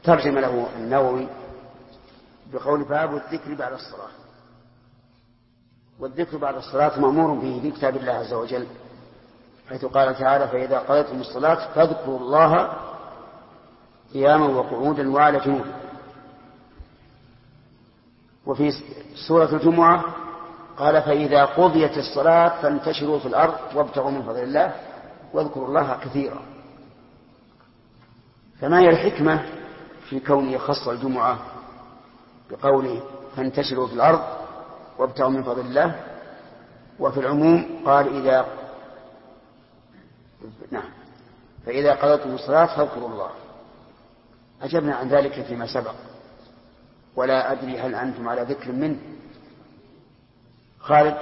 ترجم له النووي بقول باب الذكر بعد الصلاة. والذكر بعد الصلاة مأمور به في كتاب الله عز وجل، حيث قال تعالى: فإذا قضيتم الصلاة فاذكروا الله قياما وقعودا وعلى جنوب. وفي سورة الجمعة قال: فإذا قضيت الصلاة فانتشروا في الأرض وابتغوا من فضل الله واذكروا الله كثيرا. فما هي الحكمة في كونه يخص الجمعة بقوله فانتشروا في الأرض وابتغوا من فضل الله، وفي العموم قال فإذا قضيتم الصلاة فاذكروا الله. أجبنا عن ذلك فيما سبق، ولا أدري هل أنتم على ذكر منه. خالد.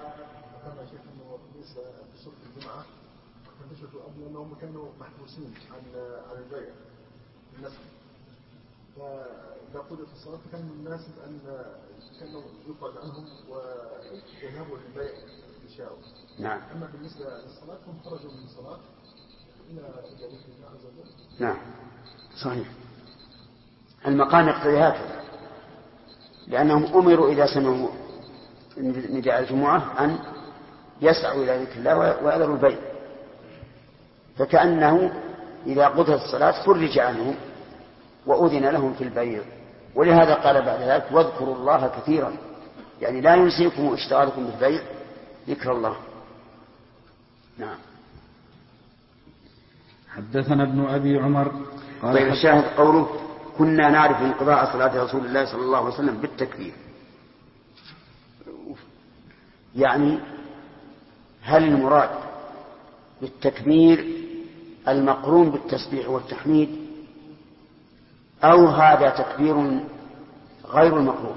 لأنهم كانوا محبوسين عن البيع النسل، فإذا قضيت الصلاة فكان الناس أن كانوا يخرج عنهم ويذهبوا للبيع يشاءوا. نعم. أما بالنسبة للصلاة هم خرجوا من الصلاة إلى ذكر الله عز وجل. نعم صحيح. المقام يقتضي هكذا، لأنهم أمروا إذا سمعوا نداء الجمعة أن يسعوا إلى ذكر الله ويذروا البيع، فكأنه إذا قضت الصلاة فرج عنهم وأذن لهم في البيع. ولهذا قال بعد ذلك: واذكروا الله كثيرا، يعني لا ينسيكم اشتغالكم بالبيع ذكر الله. نعم. حدثنا ابن أبي عمر قال: طيب، الشاهد قوله: كنا نعرف انقضاء صلاة رسول الله صلى الله عليه وسلم بالتكبير. يعني هل المراد بالتكبير المقرون بالتسبيح والتحميد، أو هذا تكبير غير المقرون؟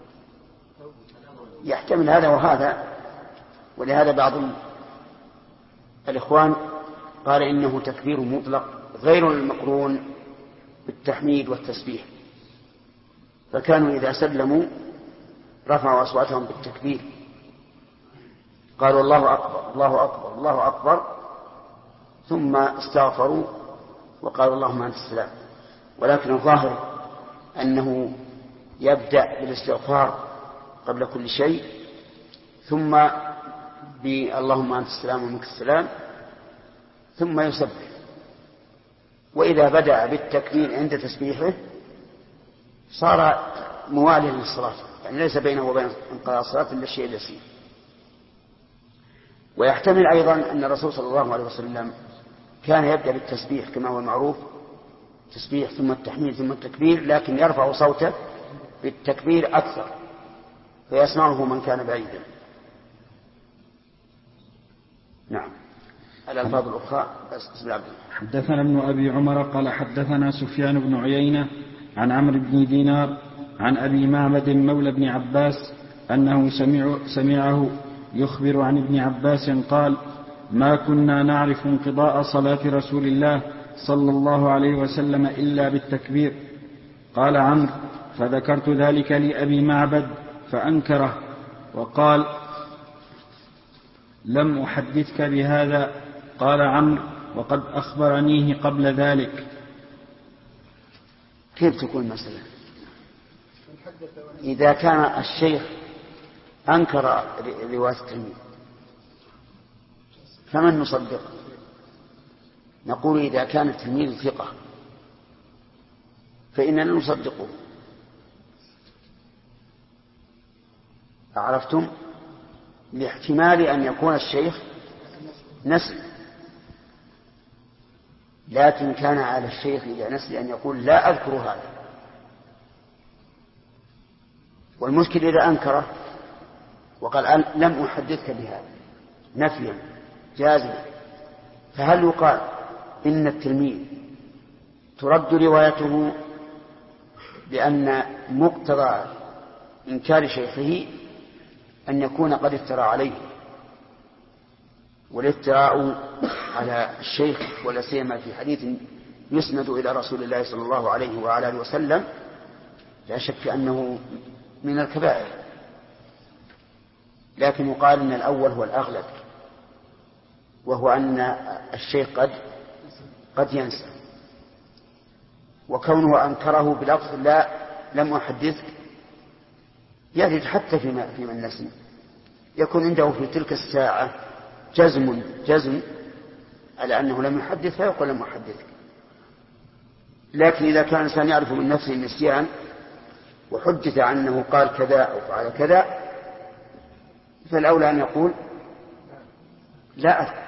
يحتمل هذا وهذا. ولهذا بعض الإخوان قال إنه تكبير مطلق غير المقرون بالتحميد والتسبيح، فكانوا إذا سلموا رفعوا أصواتهم بالتكبير، قالوا: الله أكبر الله أكبر الله أكبر، ثم استغفروا وقالوا: اللهم أنت السلام. ولكن الظاهر أنه يبدأ بالاستغفار قبل كل شيء، ثم اللهم أنت السلام ومنك السلام، ثم يسبح. وإذا بدأ بالتكبير عند تسبيحه صار مواليا للصلاة، يعني ليس بينه وبين انقضاء الصلاة إلا الشيء اليسير. ويحتمل أيضا أن الرسول صلى الله عليه وسلم كان يبدأ بالتسبيح كما هو المعروف، تسبيح ثم التحميد ثم التكبير، لكن يرفع صوته بالتكبير أكثر فيسمعه من كان بعيدا. نعم. الألفاظ الأخرى بسم الله. حدثنا ابن أبي عمر قال: حدثنا سفيان بن عيينة عن عمرو بن دينار عن أبي معبد مولى بن عباس أنه سمعه يخبر عن ابن عباس قال: ما كنا نعرف انقضاء صلاة رسول الله صلى الله عليه وسلم إلا بالتكبير. قال عمرو: فذكرت ذلك لأبي معبد فأنكره وقال: لم أحدثك بهذا. قال عمرو: وقد أخبرنيه قبل ذلك. كيف تكون مثلا إذا كان الشيخ أنكر رواية التلميذ فمن نصدق؟ نقول إذا كان التلميذ ثقة فإننا نصدقه. عرفتم؟ لاحتمال أن يكون الشيخ نسل، لكن كان على الشيخ إذا نسل أن يقول: لا أذكر هذا. والمشكل إذا أنكره وقال: لم أحدثك بهذا، نفيا جازما، فهل يقال إن التلميذ ترد روايته لأن مقتضى إنكار شيخه أن يكون قد افترى عليه؟ والافتراء على الشيخ ولا سيما في حديث يسند إلى رسول الله صلى الله عليه وعلى آله وسلم لا شك أنه من الكبائر، لكن يقال أن الأول هو الأغلب، وهو أن الشيخ قد ينسى. وكونه أنكره بلفظ لا لم أحدثك يرد حتى في من نسي، يكون عنده في تلك الساعة جزم على أنه لم يحدث فيقول لم أحدثك. لكن إذا كان الإنسان يعرف من نفسه النسيان وحدث عنه قال كذا أو فعل كذا فالأولى أن يقول لا أذكر،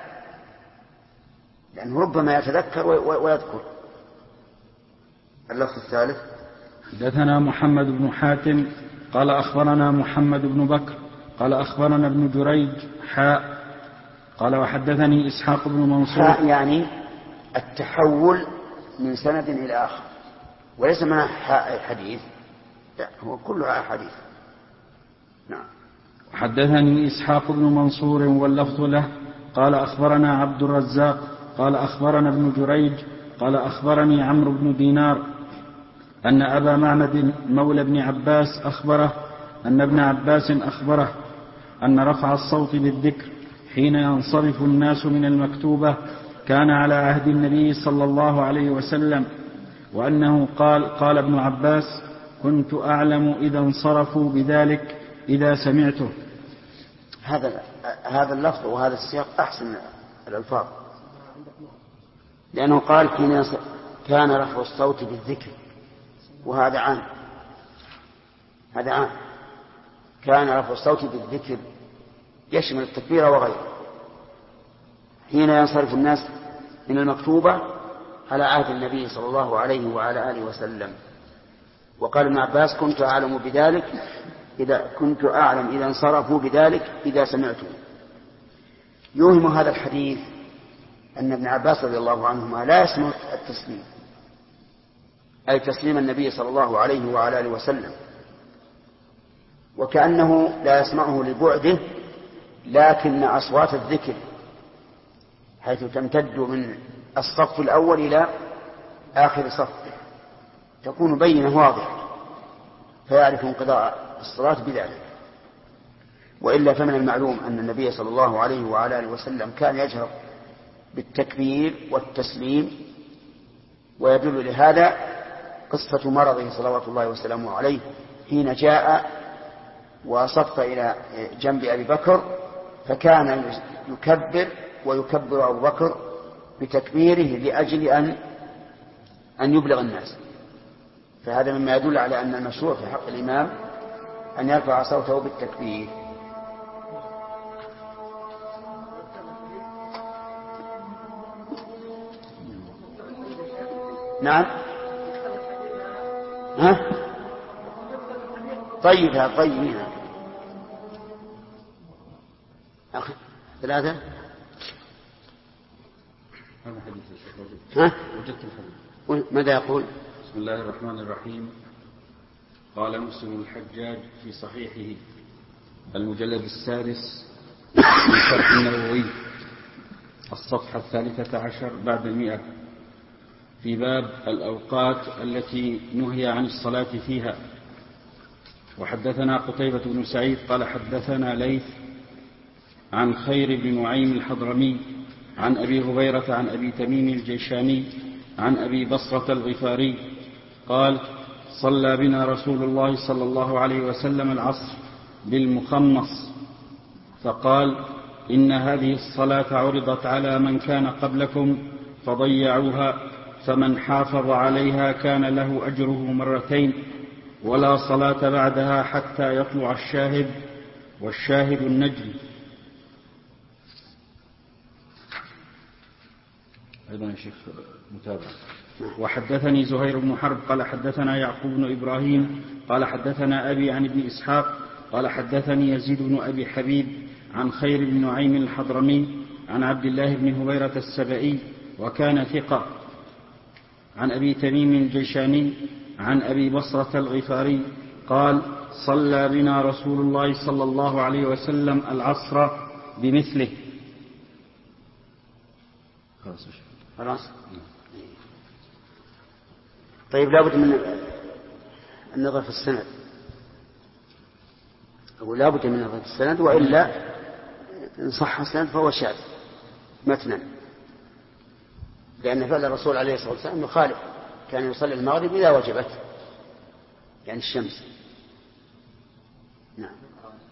لأنه ربما يتذكر ويذكر. اللفظ الثالث: حدثنا محمد بن حاتم قال أخبرنا محمد بن بكر قال أخبرنا ابن جريج قال وحدثني إسحاق بن منصور. يعني التحول من سند إلى آخر، وليس معنى حديث، لا هو كلها حديث. نعم. حدثني إسحاق بن منصور واللفظ له قال أخبرنا عبد الرزاق قال أخبرنا ابن جريج قال أخبرني عمرو بن دينار أن أبا معمد مولى بن عباس أخبره أن ابن عباس أخبره أن رفع الصوت بالذكر حين ينصرف الناس من المكتوبة كان على عهد النبي صلى الله عليه وسلم، وأنه قال ابن عباس: كنت أعلم إذا انصرفوا بذلك إذا سمعته. هذا اللفظ وهذا السياق أحسن الألفاظ، لأنه قال كان رفع الصوت بالذكر، وهذا عام. هذا عام، كان رفع الصوت بالذكر يشمل التكبير وغيره حين ينصرف الناس من المكتوبة على عهد النبي صلى الله عليه وعلى آله وسلم. وقال ابن عباس: كنت أعلم إذا انصرفوا بذلك إذا سمعته. يوهم هذا الحديث أن ابن عباس رضي الله عنهما لا يسمع التسليم، أي تسليم النبي صلى الله عليه وعلى آله وسلم، وكأنه لا يسمعه لبعده، لكن أصوات الذكر حيث تمتد من الصف الأول إلى آخر صف تكون بينة واضحة، فيعرف انقضاء الصلاة بذلك. وإلا فمن المعلوم أن النبي صلى الله عليه وعلى آله وسلم كان يجهر بالتكبير والتسليم، ويدل لهذا قصة مرضه صلوات الله وسلامه عليه حين جاء وصف إلى جنب أبي بكر، فكان يكبر أبو بكر بتكبيره لأجل أن يبلغ الناس. فهذا مما يدل على أن المشروع في حق الإمام أن يرفع صوته بالتكبير. نعم. طيبها ثلاثة. وجدت الحديث. ماذا يقول؟ بسم الله الرحمن الرحيم. قال مسلم الحجاج في صحيحه المجلد 6 من شرح النووي الصفحة 13 بعد 100 في باب الأوقات التي نهي عن الصلاة فيها. وحدثنا قتيبة بن سعيد قال حدثنا ليث عن خير بن نعيم الحضرمي عن أبي هريرة عن أبي تميم الجيشاني عن أبي بصرة الغفاري قال: صلى بنا رسول الله صلى الله عليه وسلم العصر بالمخمص، فقال: إن هذه الصلاة عرضت على من كان قبلكم فضيعوها، فمن حافظ عليها كان له أجره مرتين، ولا صلاة بعدها حتى يطلع الشاهد، والشاهد النجم. أيضا يا شيخ متابع. وحدثني زهير بن حرب قال حدثنا يعقوب بن إبراهيم قال حدثنا أبي عن ابن إسحاق قال حدثني يزيد بن أبي حبيب عن خير بن نعيم الحضرمي عن عبد الله بن هبيرة السبئي وكان ثقة، عن أبي تميم الجيشاني عن أبي بصرة الغفاري قال: صلى بنا رسول الله صلى الله عليه وسلم العصر بمثله. خلاص. طيب، لابد من النظر في السند، أو لابد من النظر في السند، وإلا إن صح السند فهو شاذ متنا، لأن فعل الرسول عليه الصلاة والسلام يخالف كان يصلي المغرب إذا وجبت، يعني الشمس. نعم.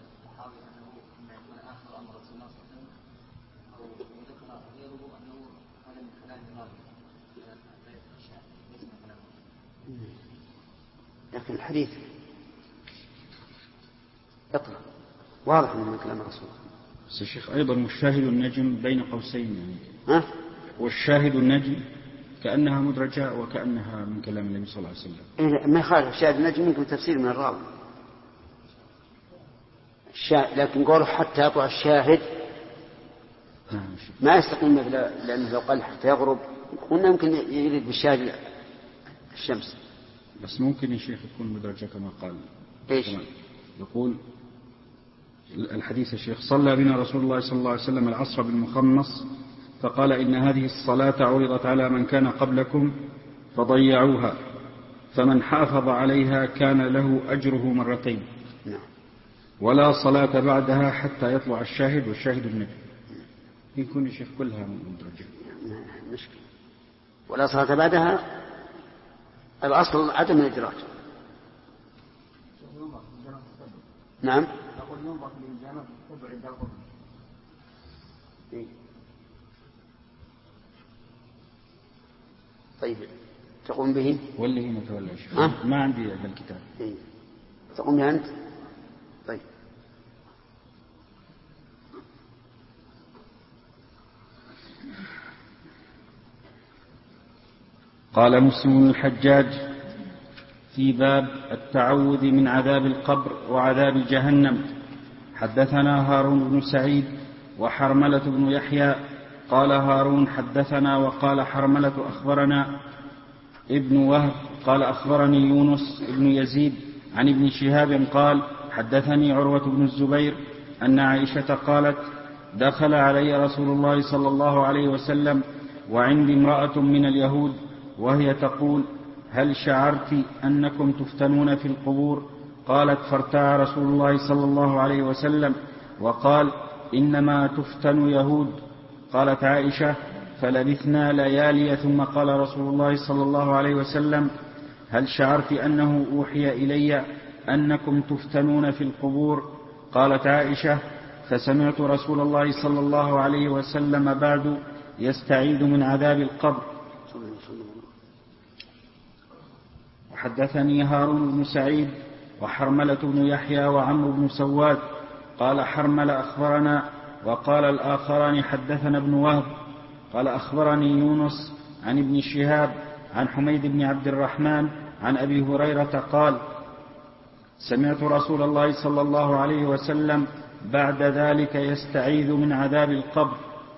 لكن الحديث يطلع واضح من كلام الرسول. بس الشيخ أيضا والشاهد النجم بين قوسين يعني. ها؟ والشاهد النجم كأنها مدرجة وكأنها من كلام النبي صلى الله عليه وسلم. ما يخالف الشاهد النجم يمكن تفسير من الراوي، لكن قوله حتى يطلع الشاهد ما يستقيم، لأنه لو قال حتى يغرب قلنا يمكن يريد بالشاهد الشمس. بس ممكن يا شيخ تكون مدرجة كما قال. إيش؟ يقول الحديث يا شيخ: صلى بنا رسول الله صلى الله عليه وسلم العصر بالمخمص فقال إن هذه الصلاة عرضت على من كان قبلكم فضيعوها، فمن حافظ عليها كان له أجره مرتين، ولا صلاة بعدها حتى يطلع الشاهد والشاهد النجم. يكون يا شيخ كلها مدرجة. مشكلة. ولا صلاة بعدها الأصل عدم الإدراج. نعم. طيب تقوم به واللي هي متولى الشيخ. ما عندي هذا الكتاب. تقوم به أنت. طيب. قال مسلم بن الحجاج في باب التعوذ من عذاب القبر وعذاب جهنم: حدثنا هارون بن سعيد وحرملة بن يحيى. قال هارون: حدثنا، وقال حرملة: أخبرنا ابن وهب قال أخبرني يونس بن يزيد عن ابن شهاب قال: حدثني عروة بن الزبير أن عائشة قالت: دخل علي رسول الله صلى الله عليه وسلم وعندي امرأة من اليهود وهي تقول: هل شعرت أنكم تفتنون في القبور؟ قالت: فارتاع رسول الله صلى الله عليه وسلم وقال: إنما تفتن يهود. قالت عائشة: فلبثنا ليالي ثم قال رسول الله صلى الله عليه وسلم: هل شعرت أنه أوحي إلي أنكم تفتنون في القبور؟ قالت عائشة: فسمعت رسول الله صلى الله عليه وسلم بعد يستعيذ من عذاب القبر. وحدثني هارون بن سعيد وحرملة بن يحيى وعمرو بن سواد. قال حرمل: أخبرنا، وقال الآخران: حدثنا ابن وهب قال أخبرني يونس عن ابن شهاب عن حميد بن عبد الرحمن عن أبي هريرة قال: سمعت رسول الله صلى الله عليه وسلم بعد ذلك يستعيذ من عذاب القبر.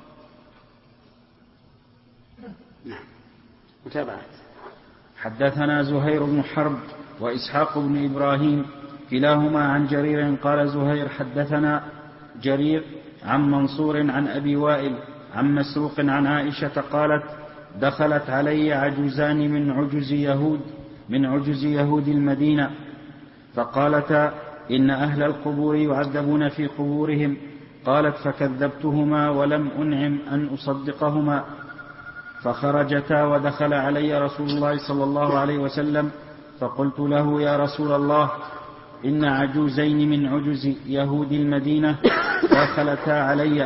متابعة. حدثنا زهير بن حرب وإسحاق بن إبراهيم كلاهما عن جرير قال زهير: حدثنا جرير عن منصور عن أبي وائل عن مسروق عن عائشة قالت: دخلت علي عجوزان من عجز يهود المدينة فقالتا: إن أهل القبور يعذبون في قبورهم. قالت: فكذبتهما ولم أنعم أن أصدقهما. فخرجتا ودخل علي رسول الله صلى الله عليه وسلم فقلت له: يا رسول الله، إن عجوزين من عجز يهود المدينة دخلتا علي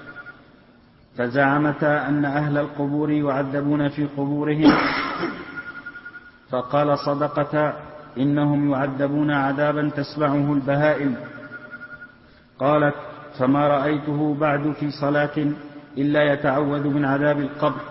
فزعمتا أن أهل القبور يعذبون في قبورهم. فقال: صدقتا، إنهم يعذبون عذابا تسمعه البهائم. قالت: فما رأيته بعد في صلاة إلا يتعوذ من عذاب القبر.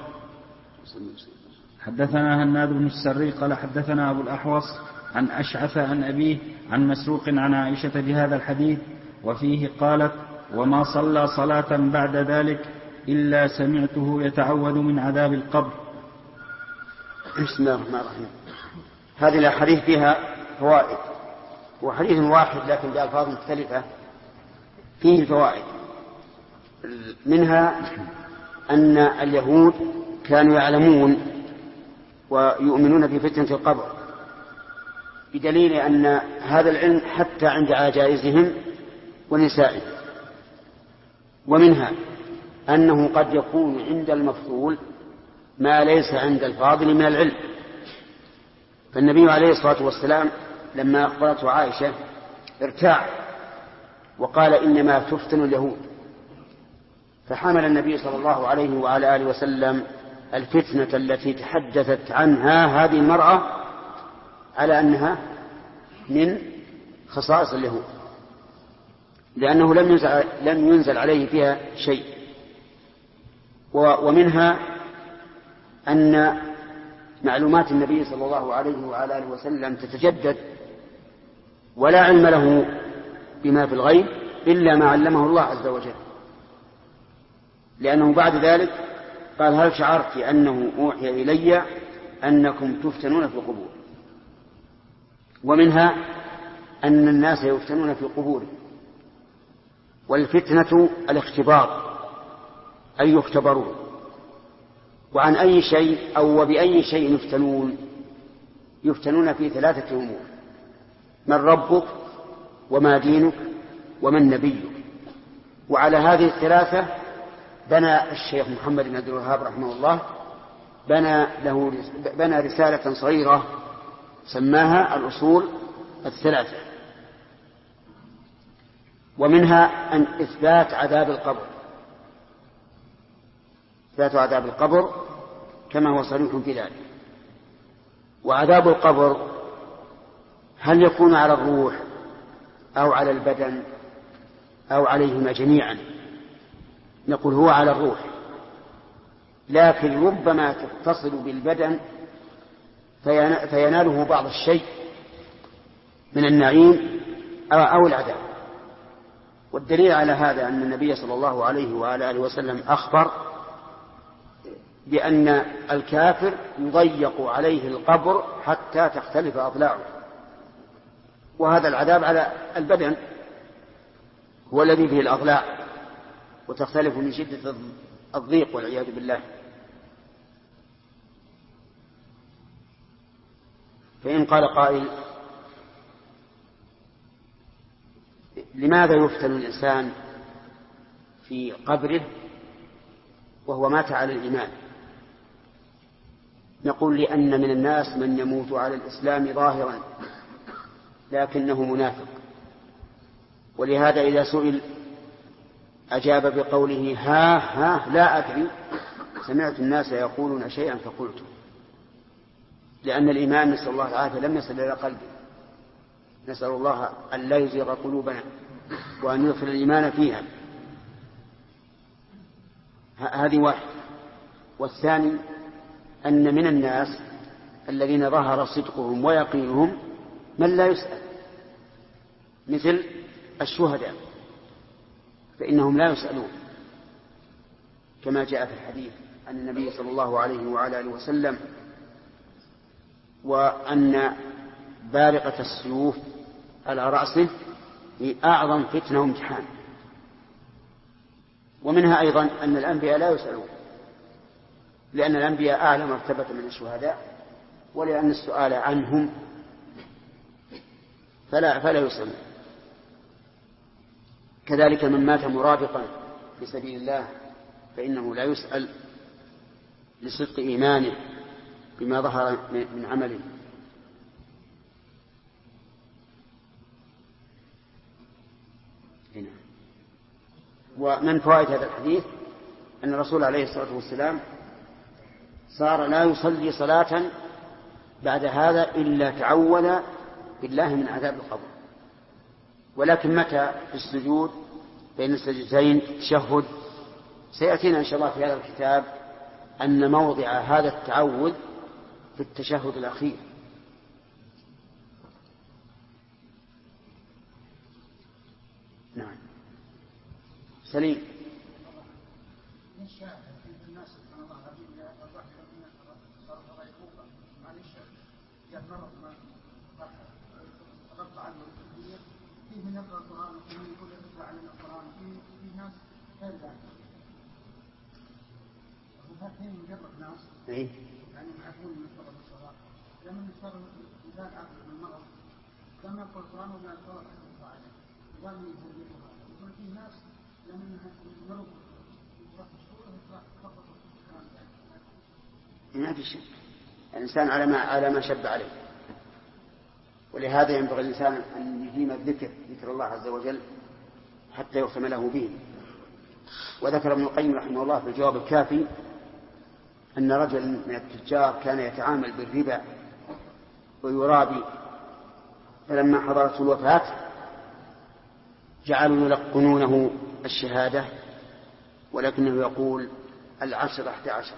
حدثنا هناد بن السري قال: حدثنا أبو الأحوص عن أشعث عن أبيه عن مسروق عن عائشة بهذا الحديث، وفيه قالت: وما صلى صلاة بعد ذلك إلا سمعته يتعوذ من عذاب القبر. بسم الله الرحمن الرحيم. هذه الأحاديث فيها فوائد، وحديث واحد لكن بألفاظ مختلفة فيه فوائد. منها أن اليهود كانوا يعلمون ويؤمنون بفتنة القبر، بدليل أن هذا العلم حتى عند عجائزهم ونسائهم. ومنها أنه قد يكون عند المفضول ما ليس عند الفاضل من العلم، فالنبي عليه الصلاة والسلام لما أخبرته عائشة ارتاع وقال إنما تفتن اليهود، فحمل النبي صلى الله عليه وعلى آله وسلم الفتنة التي تحدثت عنها هذه المرأة على أنها من خصائص اليهود، لأنه لم ينزل عليه فيها شيء. ومنها أن معلومات النبي صلى الله عليه وعلى آله وسلم تتجدد، ولا علم له بما في الغيب إلا ما علمه الله عز وجل، لأنه بعد ذلك قال: هل شعرت أنه أوحي إلي أنكم تفتنون في القبور؟ ومنها أن الناس يفتنون في القبور، والفتنة الاختبار، أي يختبرون. وعن أي شيء أو وبأي شيء يفتنون؟ يفتنون في 3 أمور: من ربك، وما دينك، ومن نبيك. وعلى هذه ال3 بنى الشيخ محمد بن عبد الوهاب رحمه الله بنى رسالة صغيرة سماها الأصول ال3. ومنها أن إثبات عذاب القبر، إثبات عذاب القبر كما هو صريح في ذلك. وعذاب القبر هل يكون على الروح أو على البدن أو عليهما جميعا؟ نقول هو على الروح، لكن ربما تتصل بالبدن فيناله بعض الشيء من النعيم أو العذاب. والدليل على هذا أن النبي صلى الله عليه وعلى آله وسلم أخبر بأن الكافر يضيق عليه القبر حتى تختلف أضلاعه، وهذا العذاب على البدن هو الذي فيه الأضلاع وتختلف من شدة الضيق والعياذ بالله. فإن قال قائل: لماذا يفتن الإنسان في قبره وهو مات على الإيمان؟ نقول: لأن من الناس من يموت على الإسلام ظاهرا لكنه منافق، ولهذا إذا سئل أجاب بقوله: ها لا أدري، سمعت الناس يقولون شيئا فقلت. لأن الإيمان نسأل الله العافية لم يصل إلى قلبه، نسأل الله أن لا يزيغ قلوبنا وأن يدخل الإيمان فيها. هذه واحد. والثاني أن من الناس الذين ظهر صدقهم ويقينهم من لا يسأل، مثل الشهداء فإنهم لا يسألون، كما جاء في الحديث عن النبي صلى الله عليه وعلى آله وسلم: وأن بارقة السيوف على رأسه هي أعظم فتنة وامتحان. ومنها أيضا أن الأنبياء لا يسألون، لأن الأنبياء أعلى مرتبة من الشهداء، ولأن السؤال عنهم فلا يسألون. كذلك من مات مرابطا في سبيل الله فإنه لا يسأل لصدق إيمانه بما ظهر من عمله. هنا. ومن فوائد هذا الحديث أن الرسول عليه الصلاة والسلام صار لا يصلي صلاة بعد هذا إلا تعوذ بالله من عذاب القبر. ولكن متى في السجود بين السجدتين تشهد، سيأتينا إن شاء الله في هذا الكتاب أن موضع هذا التعوذ في التشهد الأخير. نعم. سليم. من يقرأ القرآن ومن يقول يقرأ علينا القرآن في ناس غير ذلك. وهذين مجرد ناس يعني معقول من فرض الصلاة لما نفترض إنسان عقل من المرض لما يقرأ القرآن وما يقرأ حفظ عليه وقال من يزيدها يقول في ناس لما المرض يقرأ السورة يقرأ فقط الكلام ذلك. ما في شيء، الإنسان على ما شب عليه. ولهذا ينبغي الإنسان أن يديم ذكر الله عز وجل حتى يختم له به. وذكر ابن القيم رحمه الله في الجواب الكافي أن رجلا من التجار كان يتعامل بالربا ويرابي، فلما حضرته الوفاة جعلوا يلقنونه الشهادة ولكنه يقول 10 11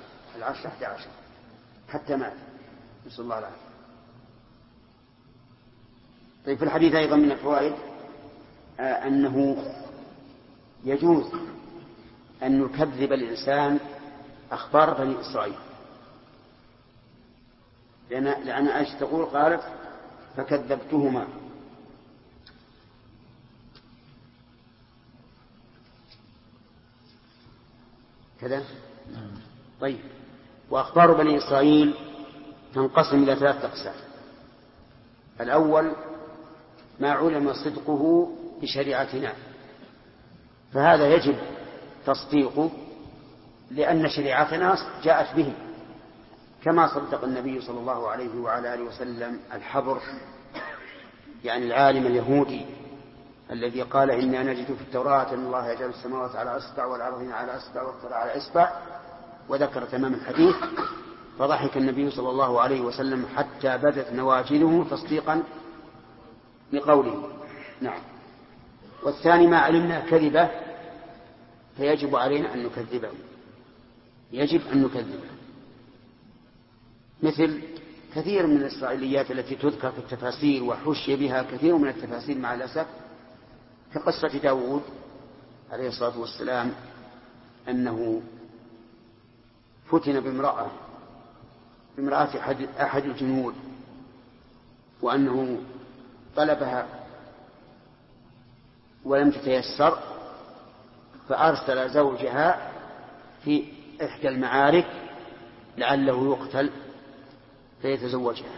حتى مات، نسأل الله العافية. طيب في الحديث أيضا من الفوائد أنه يجوز أن يكذب الإنسان أخبار بني إسرائيل، لأن عائشة تقول قالت فكذبتهما. كذا طيب. وأخبار بني إسرائيل تنقسم إلى 3 أقسام. الأول ما علم صدقه بشريعتنا، فهذا يجب تصديقه لأن شريعتنا جاءت به، كما صدق النبي صلى الله عليه وعلى آله وسلم الحبر، يعني العالم اليهودي الذي قال إنا نجد في التوراة أن الله يجعل السماوات على أصبع والأرضين على أصبع والطرى على إصبع، وذكر تمام الحديث، فضحك النبي صلى الله عليه وسلم حتى بدت نواجذه تصديقا لقوله. نعم. والثاني ما علمنا كذبه فيجب علينا أن نكذبه، يجب أن نكذبه، مثل كثير من الإسرائيليات التي تذكر في التفاسير وحشي بها كثير من التفاسير مع الأسف، كقصة داود عليه الصلاة والسلام أنه فتن بامرأة أحد الجنود، وأنه طلبها ولم تتيسر، فأرسل زوجها في إحدى المعارك لعله يقتل فيتزوجها.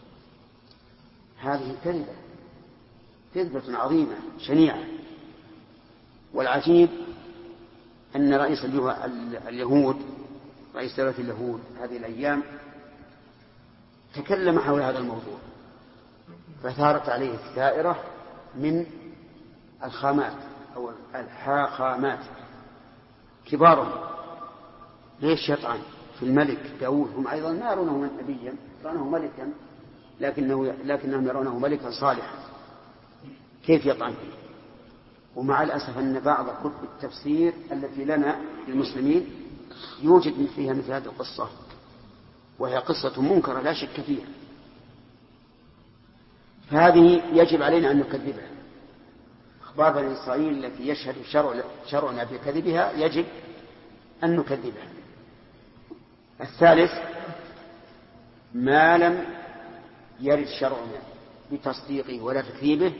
هذه كذبة عظيمة شنيعة. والعجيب أن رئيس اليهود، رئيس دولة اليهود هذه الأيام، تكلم حول هذا الموضوع، فثارت عليه الثائرة من الخامات أو الحاخامات كبارهم. ليش يطعن في الملك داود؟ هم أيضا ما يرونه نبيا، يرونه ملكا، لكنهم يرونه ملكا صالحا، كيف يطعن فيه؟ ومع الأسف أن بعض كتب التفسير التي لنا للمسلمين يوجد فيها مثل هذه القصة، وهي قصة منكرة لا شك فيها، فهذه يجب علينا أن نكذبها. أخبار بني إسرائيل التي يشهد شرعنا بكذبها يجب أن نكذبها. الثالث ما لم يرد شرعنا بتصديقه ولا تكذيبه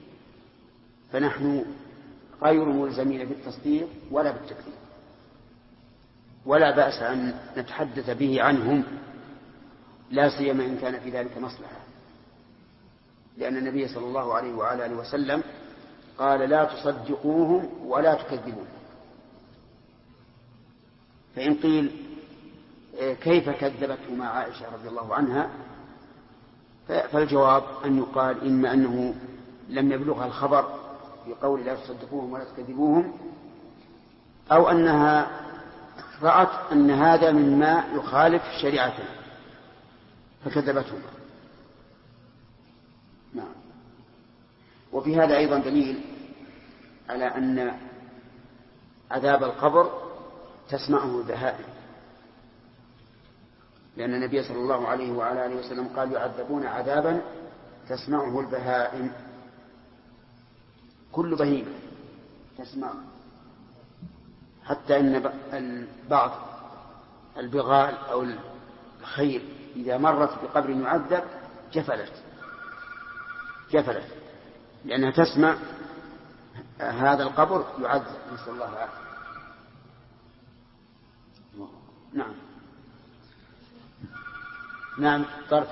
فنحن غير ملزمين بالتصديق ولا بالتكذيب، ولا بأس أن نتحدث به عنهم، لا سيما إن كان في ذلك مصلحة، لأن النبي صلى الله عليه وعلى آله وسلم قال لا تصدقوهم ولا تكذبوهم. فإن قيل كيف كذبته مع عائشة رضي الله عنها، فالجواب أن يقال إما أنه لم يبلغها الخبر بقول لا تصدقوهم ولا تكذبوهم، أو أنها رأت أن هذا مما يخالف شريعتنا فكذبتهما. نعم. وفي هذا أيضا دليل على أن عذاب القبر تسمعه البهائم، لأن النبي صلى الله عليه وعلى آله وسلم قال يعذبون عذابا تسمعه البهائم، كل بهيمة تسمع، حتى إن بعض البغال أو الخيل إذا مرت بقبر يعذب جفلت لأنها تسمع هذا القبر يعذب، نسأل الله العافية. نعم طرف.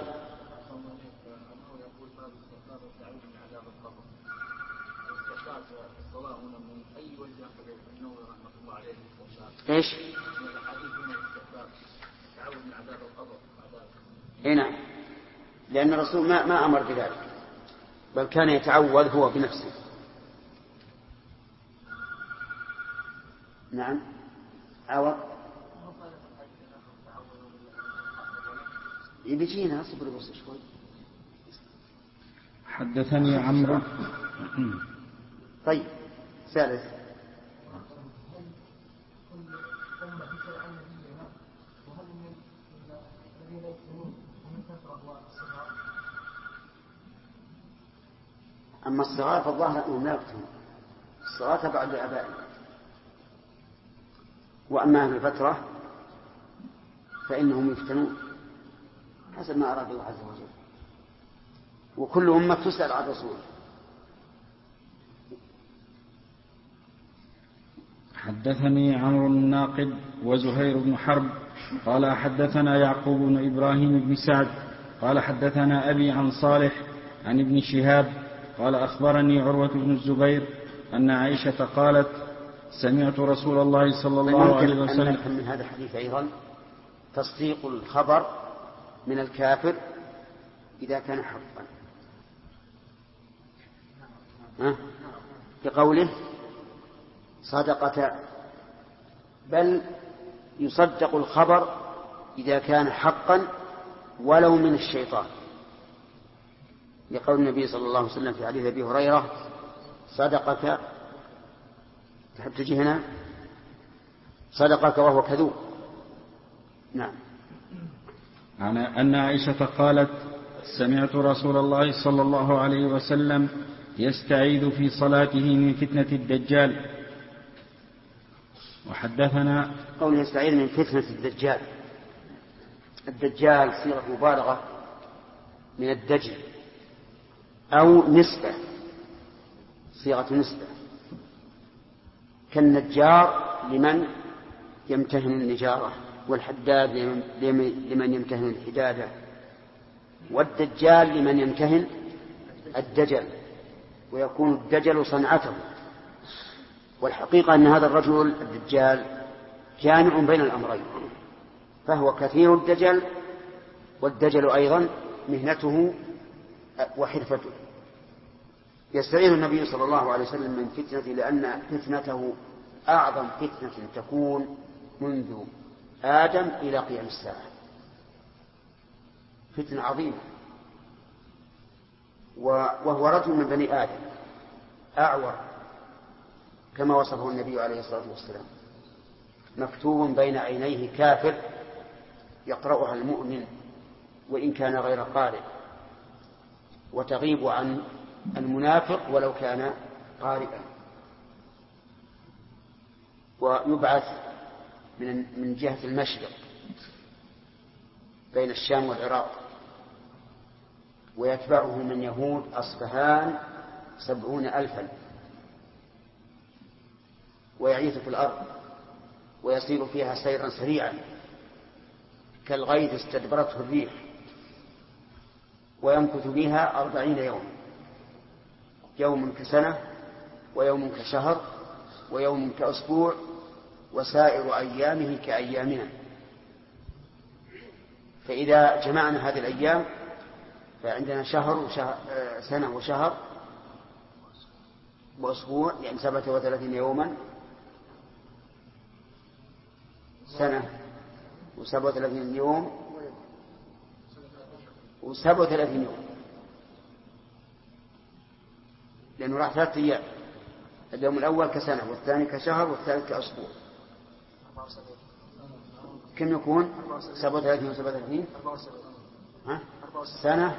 ايش؟ اي نعم، لأن الرسول ما أمر بذلك بل كان يتعوذ هو بنفسه. نعم عوض يبيجينا اصبر بس شوي. حدثني عمرو. طيب ثالث أما الصغار فالظاهر أنهم لا يقتلون، الصغار تبع لآبائهم، وأما أهل الفترة فإنهم يفتنون حسب ما أراد الله عز وجل، وكل أمة تسأل عن رسوله. حدثني عمرو الناقد وزهير بن حرب قال حدثنا يعقوب بن إبراهيم بن سعد قال حدثنا أبي عن صالح عن ابن شهاب قال أخبرني عروة بن الزبير أن عائشة قالت سمعت رسول الله صلى الله عليه وسلم. من هذا الحديث أيضا تصديق الخبر من الكافر إذا كان حقا، بقوله صدقة، بل يصدق الخبر إذا كان حقا ولو من الشيطان، لقول النبي صلى الله عليه وسلم في حديث أبي هريرة صدقك، تحب تجي هنا صدقك وهو كذوب. نعم. أن عائشة قالت سمعت رسول الله صلى الله عليه وسلم يستعيذ في صلاته من فتنة الدجال. وحدثنا قول يستعيذ من فتنة الدجال، الدجال صيغة مبالغة من الدجل أو نسبة، صيغة نسبة، كالنجار لمن يمتهن النجارة، والحداد لمن يمتهن الحدادة، والدجال لمن يمتهن الدجل، ويكون الدجل صنعته. والحقيقة أن هذا الرجل الدجال جامع بين الأمرين، فهو كثير الدجل، والدجل أيضا مهنته وحرفته. يستعيذ النبي صلى الله عليه وسلم من فتنة، لأن فتنته أعظم فتنة تكون منذ آدم إلى قيام الساعة، فتنة عظيمة. وهو رجل من بني آدم أعور كما وصفه النبي عليه الصلاة والسلام، مكتوب بين عينيه كافر يقرأها المؤمن وإن كان غير قارئ، وتغيب عن المنافق ولو كان قارئا. ويبعث من جهة المشرق بين الشام والعراق، ويتبعه من يهود أصفهان 70,000، ويعيث في الأرض ويسير فيها سيرا سريعا كالغيث استدبرته الريح، ويمكث بها 40 يوم، يوم كسنة ويوم كشهر ويوم كأسبوع، وسائر أيامه كأيامنا. فإذا جمعنا هذه الأيام فعندنا سنة وشهر وأسبوع، يعني 37 يوما، سنة و37 يوم و37 يوم، لأنه راح 3 أيام، اليوم الأول كسنة والثاني كشهر والثالث كأسبوع. كم يكون 37 و37 سنة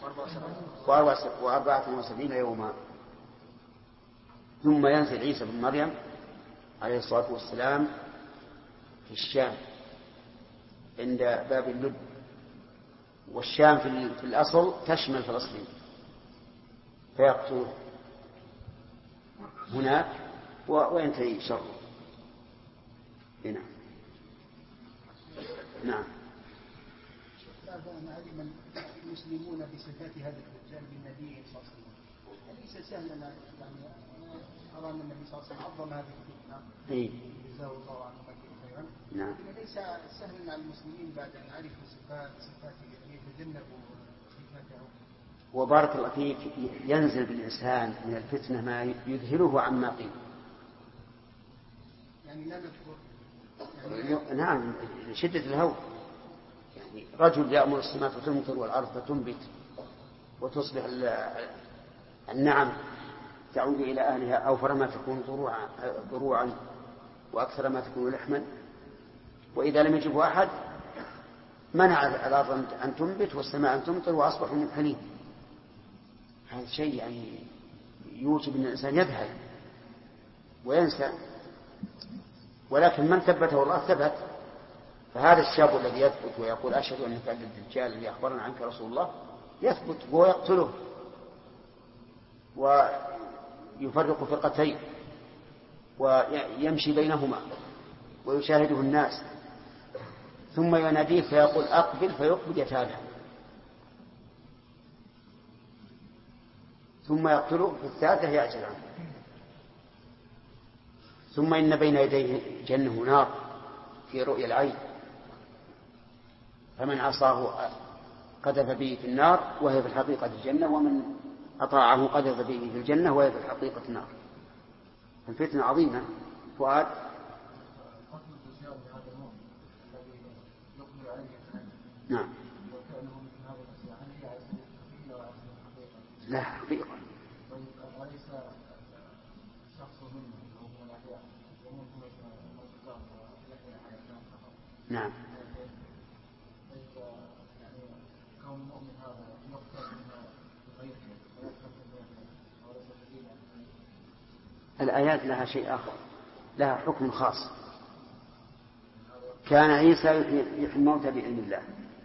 و74 يوما. ثم ينزل عيسى بن مريم عليه الصلاة والسلام في الشام عند باب اللد، والشام في الأصل تشمل فلسطين، فيقتل هناك وينتهي شره. هنا نعم. أن علم المسلمون بصفات هذا الدجال بالنبي صلى الله عليه وسلم، أليس سهلا؟ يعني أرى أن النبي صلى الله عليه وسلم عظم هذه الفتنة، جزاه الله عنه خيرا. نعم. ليس سهلا على المسلمين بعد أن عرفوا صفاته أن يتجنبوا صفاته؟ وبارك الله فيك ينزل بالإنسان من الفتنة ما يذهله عما قيل. يعني لا نذكر نعم، شدة الهول. يعني رجل يأمر السماء فتمطر والأرض فتنبت وتصبح النعم تعود إلى أهلها أوفر ما تكون ضروعا وأكثر ما تكون لحما، وإذا لم يجب أحد منع الأرض أن تنبت والسماء أن تمطر وأصبحوا منحلين. هذا شيء يعني يوجب أن الإنسان يذهل وينسى، ولكن من ثبته الله ثبت. فهذا الشاب الذي يثبت ويقول أشهد أنك أنت الدجال الذي أخبرنا عنك رسول الله يثبت ويقتله ويفرق فرقتين ويمشي بينهما ويشاهده الناس، ثم يناديه فيقول أقبل فيقبل يتابع، ثم يقتله في الثالثة يعجل عنه. ثم إن بين يديه جنة ونار في رؤيا العين، فمن عصاه قذف به في النار وهي في الحقيقة الجنة، ومن أطاعه قذف به في الجنة وهي في الحقيقة النار. الفتنة عظيمة. فؤاد نعم لا حقيقة نعم. الآيات لها شيء آخر، لها حكم خاص. كان عيسى يحيي الموتى بعلم الله،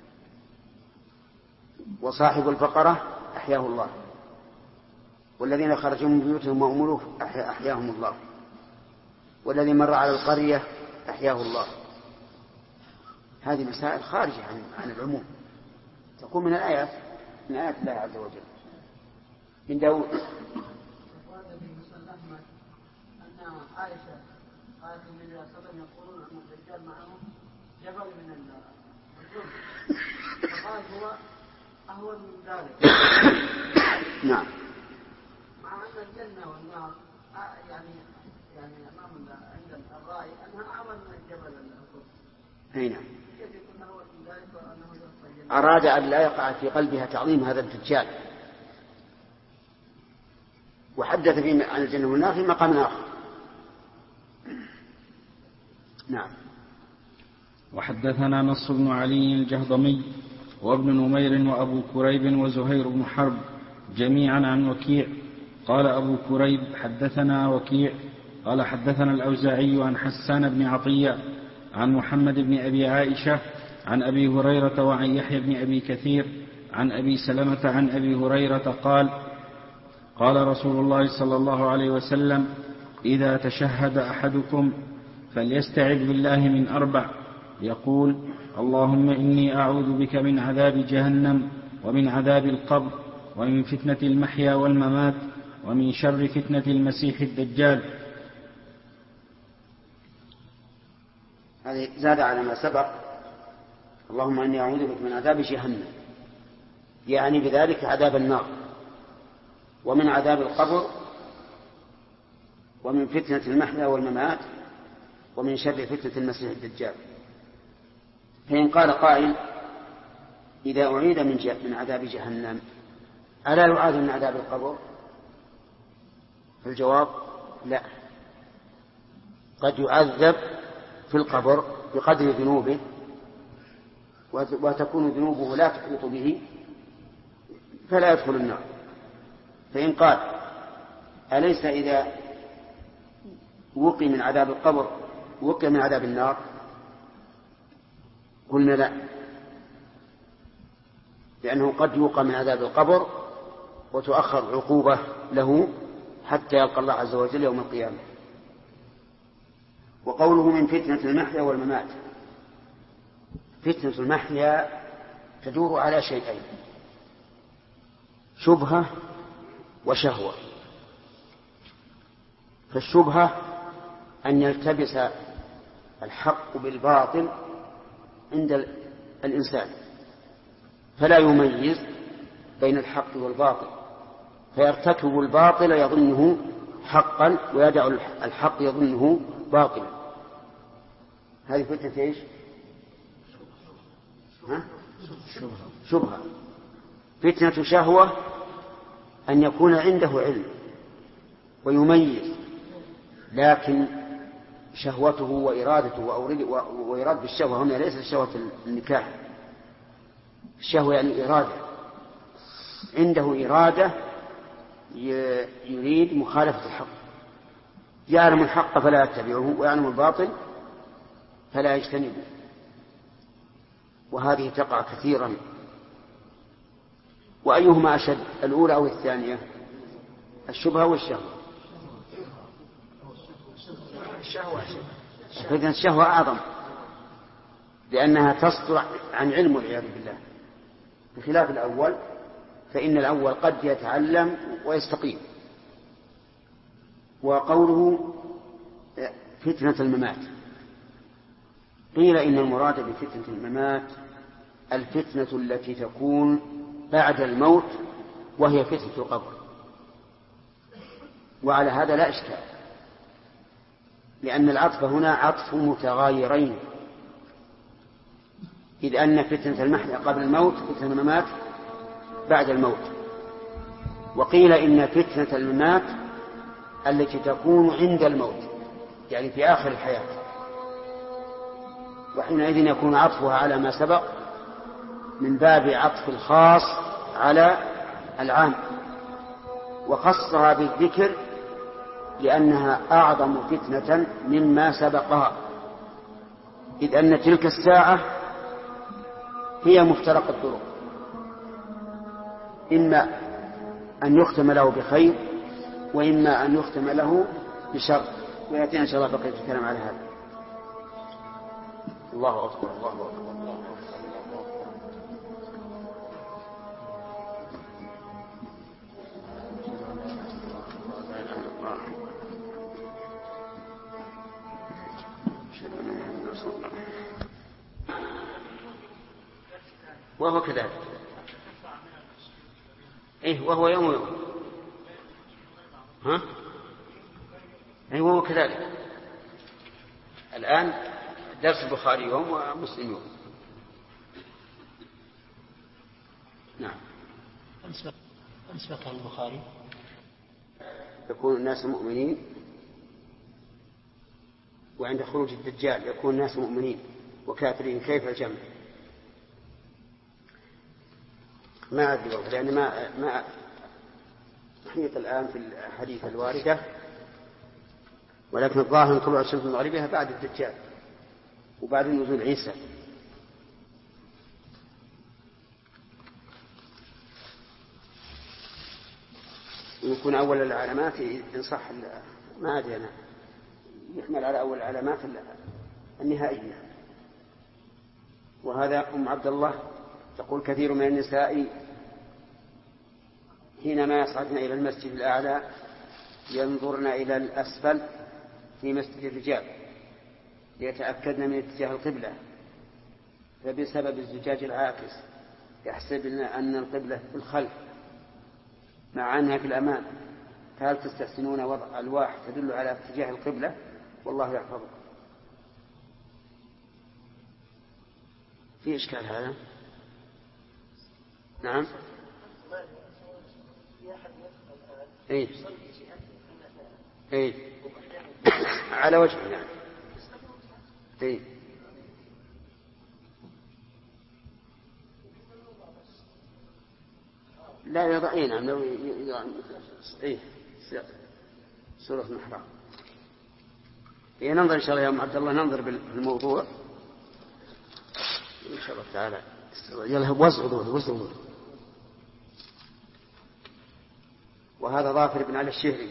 وصاحب البقرة أحياه الله، والذين خرجوا من بيوتهم وأمروا أحياهم الله، والذي مر على القرية أحياه الله. هذه مسائل خارجة عن العموم، تكون من الآيات، من آيات الله عز وجل. من داود أن عائشة قالت النبي صلى الله عليه وسلم يقولون أن الدجال معه جبل من الجن، فقال هو أهون من ذلك. نعم. مع أن الجنة والنار يعني أمام عند الرأي أنها أعظم من الجبل الكبرى. أي نعم. أراد أن لا يقع في قلبها تعظيم هذا الدجال، وحدث فيه عن الجنة والنار في مقام آخر. نعم. وحدثنا نصر بن علي الجهضمي وابن نمير وأبو كريب وزهير بن حرب جميعا عن وكيع قال أبو كريب حدثنا وكيع قال حدثنا الأوزاعي عن حسان بن عطية عن محمد بن أبي عائشة عن أبي هريرة وعن يحيى بن أبي كثير عن أبي سلمة عن أبي هريرة قال قال رسول الله صلى الله عليه وسلم إذا تشهد أحدكم فليستعذ بالله من 4 يقول اللهم إني أعوذ بك من عذاب جهنم ومن عذاب القبر ومن فتنة المحيا والممات ومن شر فتنة المسيح الدجال. هذه زاد على ما سبق. اللهم إني أعوذ بك من عذاب جهنم، يعني بذلك عذاب النار، ومن عذاب القبر، ومن فتنة المحيا والممات، ومن شر فتنة المسيح الدجال. فإن قال قائل إذا أعيد من عذاب جهنم ألا يعاذ من عذاب القبر؟ فالجواب لا، قد يعذب في القبر بقدر ذنوبه، وتكون ذنوبه لا تحيط به فلا يدخل النار. فإن قال أليس إذا وقي من عذاب القبر وقي من عذاب النار؟ قلنا لا، لأنه قد يوقى من عذاب القبر وتؤخر عقوبة له حتى يلقى الله عز وجل يوم القيامة. وقوله من فتنة المحيا والممات، فتنة المحيا تدور على شيئين: شبهة وشهوة. فالشبهة أن يلتبس الحق بالباطل عند الإنسان فلا يميز بين الحق والباطل، فيرتكب الباطل يظنه حقا ويدع الحق يظنه باطلا. هذه فتنة ايش؟ شبهة. فتنة شهوة أن يكون عنده علم ويميز، لكن شهوته وإرادته وإرادة الشهوة هنا ليست شهوة النكاح. الشهوة يعني إرادة، عنده إرادة يريد مخالفة الحق، يعلم الحق فلا يتبعه ويعلم الباطل فلا يجتنبه، وهذه تقع كثيرا. وأيهما أشد، الأولى أو الثانية؟ الشبهة والشهوة. فتنة الشهوة أعظم، لأنها تصدر عن علم والعياذ بالله، بخلاف الأول، فإن الأول قد يتعلم ويستقيم. وقوله فتنة الممات، قيل إن المراد بفتنة الممات الفتنة التي تكون بعد الموت، وهي فتنة القبر. وعلى هذا لا إشكال، لأن العطف هنا عطف متغايرين، إذ أن فتنة المحيا قبل الموت فتنة الممات بعد الموت. وقيل إن فتنة الممات التي تكون عند الموت، يعني في آخر الحياة، وحينئذ يكون عطفها على ما سبق من باب عطف الخاص على العام، وخصها بالذكر لأنها أعظم فتنة مما سبقها، إذ أن تلك الساعة هي مفترق الطرق، إما أن يختم له بخير وإما أن يختم له بشر. ويأتينا إن شاء الله بقية الكلام على هذا. الله أكبر الله أكبر الله أكبر. وهو كذلك، وهو يوم وهو كذلك. الآن درس البخاري يوم ومسلم يوم. نعم. أنسبق البخاري يكون الناس مؤمنين، وعند خروج الدجال يكون الناس مؤمنين وكافرين، كيف الجمع؟ ما أدري، لأن ما محيط الآن في الحديث الواردة، ولكن الظاهر طلوع الشمس من مغربها بعد الدجال وبعد نزول عيسى. يكون أول العلامات إن صح، ما أدري أنا، يحمل على أول العلامات النهائية. وهذا أم عبد الله تقول كثير من النساء حينما يصعدن إلى المسجد الأعلى ينظرن إلى الأسفل في مسجد الرجال ليتأكدن من اتجاه القبلة، فبسبب الزجاج العاكس يحسبن أن القبلة في الخلف مع أنها في الأمام. فهل تستحسنون وضع ألواح تدل على اتجاه القبلة؟ والله يحفظكم. في إشكال هذا؟ نعم. على وجه يعني. لا يضعين سورة المحرم. ننظر إن شاء الله يا أم عبد الله، ننظر بالموضوع إن شاء الله تعالى. يلا وزعوا. وهذا ظافر بن علي الشهري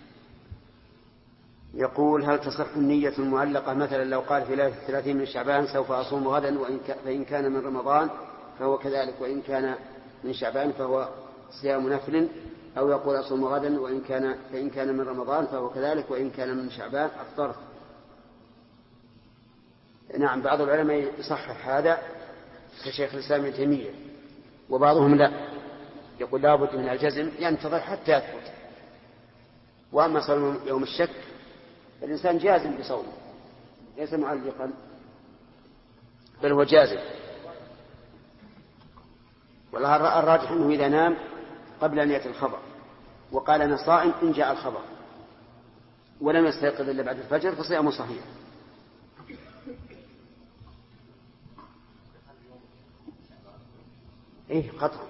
يقول: هل تصح النية المعلقة مثلا لو قال في ليلة 30 من شعبان سوف أصوم غدا فإن كان من رمضان فهو كذلك، وإن كان من شعبان فهو صيام نفل، أو يقول أصوم غدا فإن كان من رمضان فهو كذلك، وإن كان من شعبان أفطرت. نعم، بعض العلماء يصحح هذا كشيخ الإسلام ابن تيمية، وبعضهم لا، يقول لابد من الجزم ينتظر حتى يثبت. وأما صوم يوم الشك الإنسان جازم بصومه ليس معلقا بل هو جازم. والله الراجح أنه إذا نام قبل أن يأتي الخبر وقال أنا صائم إن جاء الخبر ولم يستيقظ إلا بعد الفجر فصيامه صحيح. إيه قطعا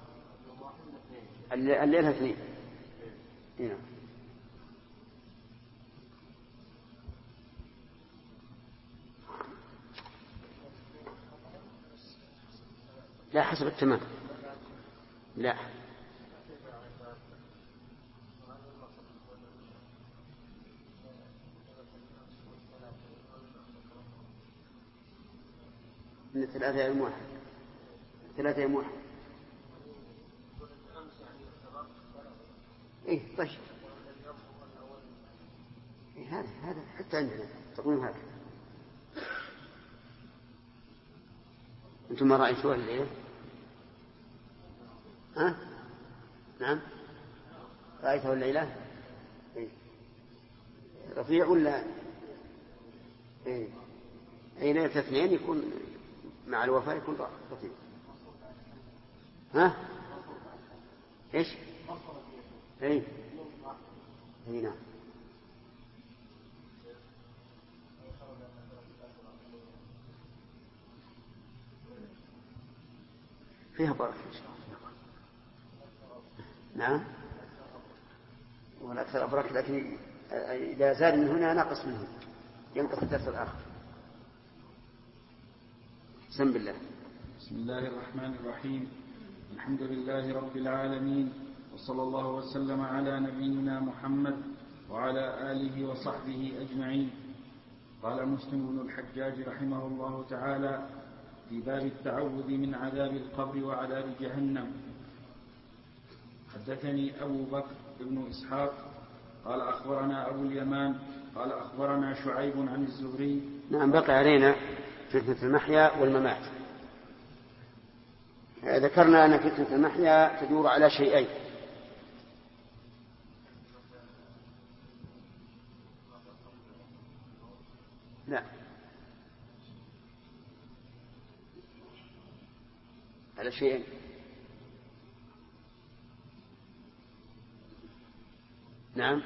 الليلة 2. إيه. لا حسب التمام. لا من 3 أيام واحد 3 أيام واحد. إيه طيب إيه هذا حتى عندنا تقولون هذا. أنتم ما رأيتوه الليلة؟ ها؟ نعم رأيته الليلة؟ إيه؟ رفيع ولا إيه؟ أي ليلة 2 يكون مع الوفاة يكون رفيع. ها؟ إيش؟ إيه؟ إيه نعم. فيها بركة إن شاء الله. نعم والأكثر أبرك لكن إذا زاد من هنا نقص منه ينقص الدرس الآخر. بسم الله. بسم الله الرحمن الرحيم. الحمد لله رب العالمين وصلى الله وسلم على نبينا محمد وعلى آله وصحبه أجمعين. قال مسلم بن الحجاج رحمه الله تعالى في باب التعوذ من عذاب القبر وعذاب جهنم: حدثني أبو بكر بن إسحاق قال أخبرنا أبو اليمان قال أخبرنا شعيب عن الزهري. نعم بقي علينا فتنة المحيا والممات. ذكرنا أن فتنة المحيا تدور على شيئين: لا على شيئين. نعم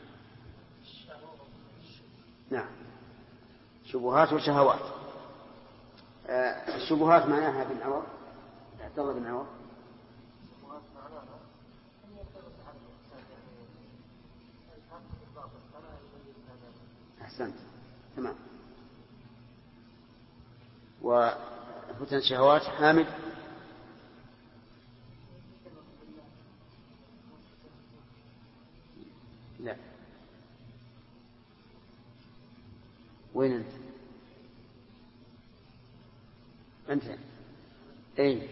نعم شبهات وشهوات. الشبهات معناها بن عوض عبد الله بن عوض. أحسنت تمام. وفتن الشهوات حامد. لا وين أنت أي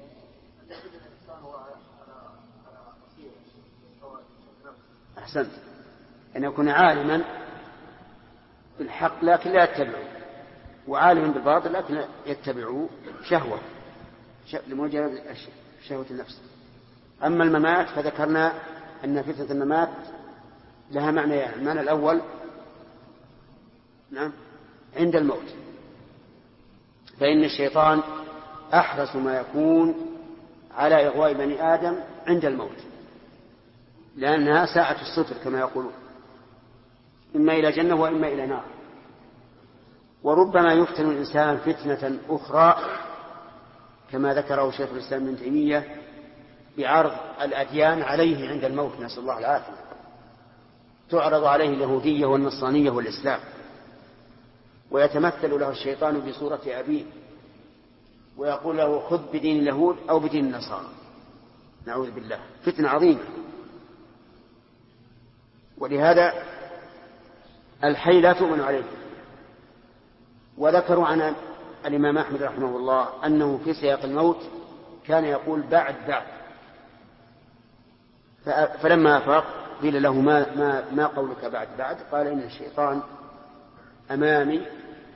أحسنت أن يكون عالما بالحق لكن لا يتبعه وعالما بالباطل لكن يتبعه شهوة لمجرد شهوة النفس. أما الممات فذكرنا أن فتنة الممات لها معنى يعني. المعنى الأول نعم عند الموت، فإن الشيطان أحرص ما يكون على إغواء بني آدم عند الموت، لأنها ساعة الصفر كما يقولون، إما إلى جنة وإما إلى نار. وربما يفتن الإنسان فتنة أخرى كما ذكره شيخ الإسلام ابن تيمية بعرض الأديان عليه عند الموت، نسأل الله العافية. تعرض عليه اليهودية والنصرانية والإسلام، ويتمثل له الشيطان بصورة أبيه ويقول له خذ بدين اليهود أو بدين النصارى، نعوذ بالله، فتنة عظيمة. ولهذا الحي لا تؤمن عليه. وذكروا عن الإمام أحمد رحمه الله أنه في سياق الموت كان يقول بعد فلما أفاق قيل له ما قولك بعد؟ قال إن الشيطان أمامي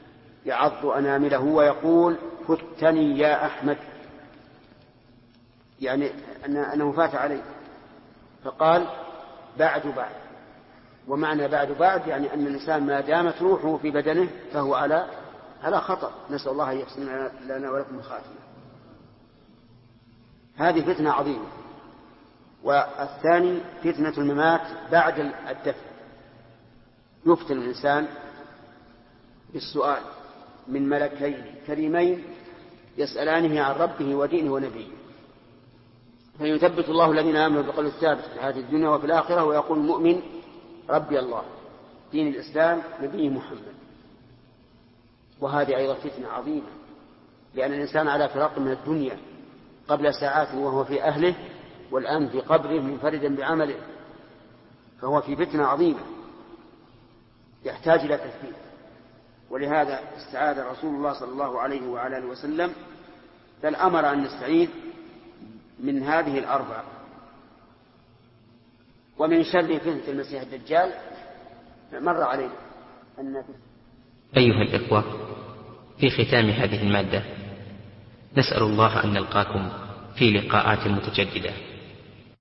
يعض أنامله ويقول فتني يا أحمد. يعني أنه فات عليه، فقال بعد. ومعنى بعد يعني أن الإنسان ما دامت روحه في بدنه فهو على خطر. نسأل الله أن يحسن لنا ولكم الخاتمة. هذه فتنة عظيمة. والثاني فتنة الممات بعد الدفن. يفتن الإنسان بالسؤال من ملكين كريمين يسألانه عن ربه ودينه ونبيه، فيثبت الله الذين آمنوا بقول الثابت في الحياة الدنيا وفي الآخرة، ويقول المؤمن ربي الله دين الإسلام نبيه محمد. وهذه أيضا فتنة عظيمة، لأن الإنسان على فراق من الدنيا قبل ساعات وهو في أهله، والآن في قبره منفردا بعمله، فهو في فتنة عظيمة يحتاج إلى تثبيت. ولهذا استعاذ رسول الله صلى الله عليه وعلى آله وسلم، بل أمر أن نستعيذ من هذه الأربع. ومن شر فتنة المسيح الدجال مر علينا النبي. أيها الإخوة، في ختام هذه المادة نسأل الله أن نلقاكم في لقاءات متجددة.